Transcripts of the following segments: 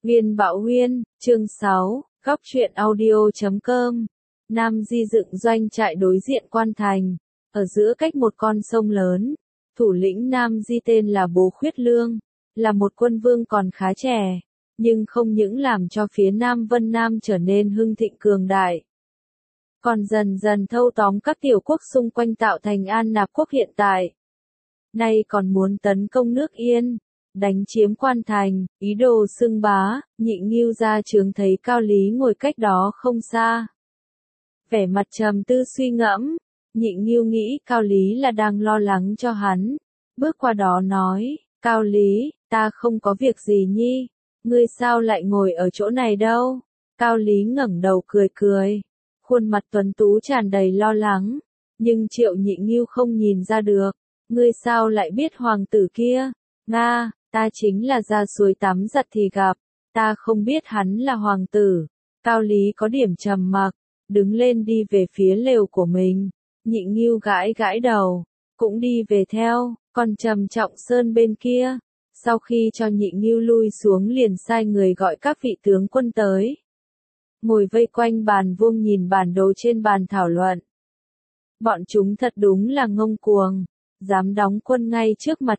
Viên Bạo Huyên, chương 6, góc truyện audio.com. Nam Di dựng doanh trại đối diện Quan Thành, ở giữa cách một con sông lớn. Thủ lĩnh Nam Di tên là Bố Khuyết Lương, là một quân vương còn khá trẻ, nhưng không những làm cho phía Nam Vân Nam trở nên hưng thịnh cường đại, còn dần dần thâu tóm các tiểu quốc xung quanh tạo thành An Nạp quốc hiện tại. Nay còn muốn tấn công nước Yên, đánh chiếm Quan Thành, ý đồ xưng bá. Nhị Ngưu ra trướng thấy Cao Lý ngồi cách đó không xa, vẻ mặt trầm tư suy ngẫm. Nhị Ngưu nghĩ Cao Lý là đang lo lắng cho hắn, bước qua đó nói: Cao Lý, ta không có việc gì nhi, ngươi sao lại ngồi ở chỗ này đâu? Cao Lý ngẩng đầu cười cười, khuôn mặt tuấn tú tràn đầy lo lắng, nhưng Triệu Nhị Ngưu không nhìn ra được. Ngươi sao lại biết hoàng tử kia? Nga, ta chính là ra suối tắm giặt thì gặp, ta không biết hắn là hoàng tử. Cao Lý có điểm trầm mặc, đứng lên đi về phía lều của mình. Nhị Ngưu gãi gãi đầu, cũng đi về theo. Còn Trầm Trọng Sơn bên kia, sau khi cho Nhị Ngưu lui xuống liền sai người gọi các vị tướng quân tới, ngồi vây quanh bàn vuông nhìn bản đồ trên bàn thảo luận. Bọn chúng thật đúng là ngông cuồng, dám đóng quân ngay trước mặt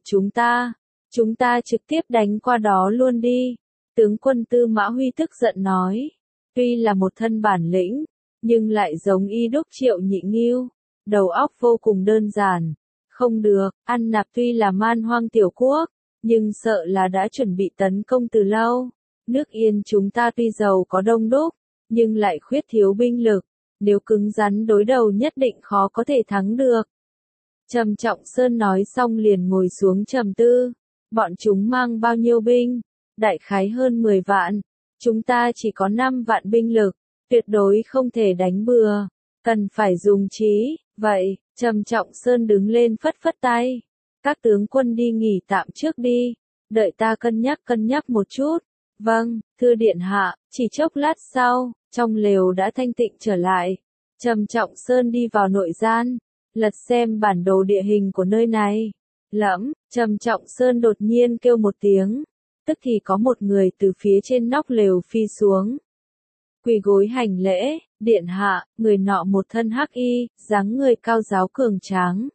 chúng ta trực tiếp đánh qua đó luôn đi. Tướng quân Tư Mã Huy tức giận nói, tuy là một thân bản lĩnh, nhưng lại giống y đúc Triệu Nhị Ngưu, đầu óc vô cùng đơn giản. Không được, An Nạp tuy là man hoang tiểu quốc, nhưng sợ là đã chuẩn bị tấn công từ lâu. Nước Yên chúng ta tuy giàu có đông đúc, nhưng lại khuyết thiếu binh lực, nếu cứng rắn đối đầu nhất định khó có thể thắng được. Trầm Trọng Sơn nói xong liền ngồi xuống trầm tư. Bọn chúng mang bao nhiêu binh? Đại khái hơn 10 vạn. Chúng ta chỉ có 5 vạn binh lực, tuyệt đối không thể đánh bừa, cần phải dùng trí. Vậy, Trầm Trọng Sơn đứng lên phất phất tay. Các tướng quân đi nghỉ tạm trước đi, đợi ta cân nhắc một chút. Vâng, thưa điện hạ. Chỉ chốc lát sau, trong lều đã thanh tịnh trở lại. Trầm Trọng Sơn đi vào nội gian, lật xem bản đồ địa hình của nơi này. Lẫm, Trầm Trọng Sơn đột nhiên kêu một tiếng, tức thì có một người từ phía trên nóc lều phi xuống, quỳ gối hành lễ. Điện hạ. Người nọ một thân hắc y, dáng người cao ráo cường tráng,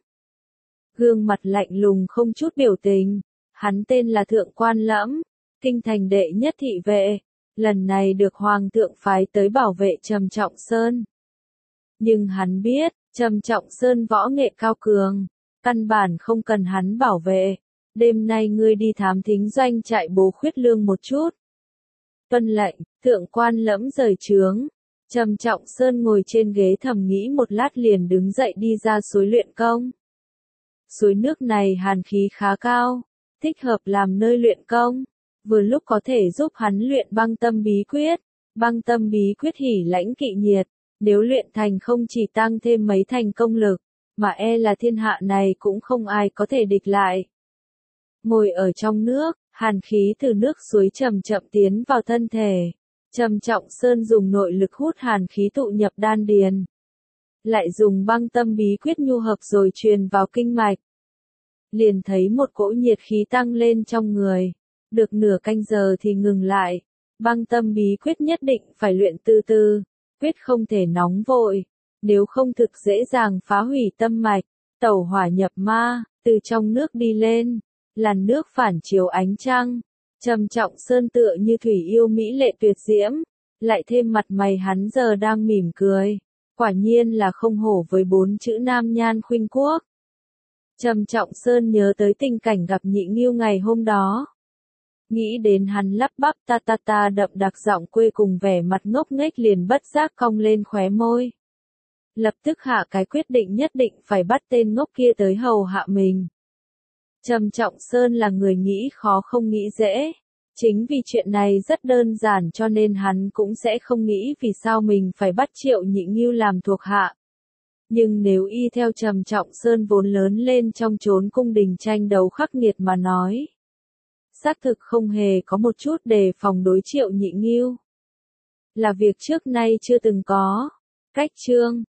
gương mặt lạnh lùng không chút biểu tình. Hắn tên là Thượng Quan Lẫm, kinh thành đệ nhất thị vệ, lần này được hoàng thượng phái tới bảo vệ Trầm Trọng Sơn. Nhưng hắn biết, Trầm Trọng Sơn võ nghệ cao cường, căn bản không cần hắn bảo vệ. Đêm nay ngươi đi thám thính doanh trại Bố Khuyết Lương một chút. Tuân lệnh. Thượng Quan Lẫm rời trướng. Trầm Trọng Sơn ngồi trên ghế thầm nghĩ một lát liền đứng dậy đi ra suối luyện công. Suối nước này hàn khí khá cao, thích hợp làm nơi luyện công, vừa lúc có thể giúp hắn luyện băng tâm bí quyết. Băng tâm bí quyết hỉ lãnh kỵ nhiệt, nếu luyện thành không chỉ tăng thêm mấy thành công lực, mà e là thiên hạ này cũng không ai có thể địch lại. Ngồi ở trong nước, hàn khí từ nước suối chậm chậm tiến vào thân thể. Trầm Trọng Sơn dùng nội lực hút hàn khí tụ nhập đan điền, lại dùng băng tâm bí quyết nhu hợp rồi truyền vào kinh mạch. Liền thấy một cỗ nhiệt khí tăng lên trong người, được nửa canh giờ thì ngừng lại. Băng tâm bí quyết nhất định phải luyện từ từ, quyết không thể nóng vội, nếu không thực dễ dàng phá hủy tâm mạch, tẩu hỏa nhập ma. Từ trong nước đi lên, làn nước phản chiếu ánh trăng, Trầm Trọng Sơn tựa như thủy yêu mỹ lệ tuyệt diễm, lại thêm mặt mày hắn giờ đang mỉm cười, quả nhiên là không hổ với 4 chữ nam nhan khuynh quốc. Trầm Trọng Sơn nhớ tới tình cảnh gặp Nhị Ngưu ngày hôm đó, nghĩ đến hắn lắp bắp ta đậm đặc giọng quê cùng vẻ mặt ngốc nghếch liền bất giác cong lên khóe môi. Lập tức hạ cái quyết định nhất định phải bắt tên ngốc kia tới hầu hạ mình. Trầm Trọng Sơn là người nghĩ khó không nghĩ dễ. Chính vì chuyện này rất đơn giản cho nên hắn cũng sẽ không nghĩ vì sao mình phải bắt Triệu Nhị Ngưu làm thuộc hạ. Nhưng nếu y theo Trầm Trọng Sơn vốn lớn lên trong chốn cung đình tranh đấu khắc nghiệt mà nói, xác thực không hề có một chút đề phòng đối Triệu Nhị Ngưu. Là việc trước nay chưa từng có. Cách chương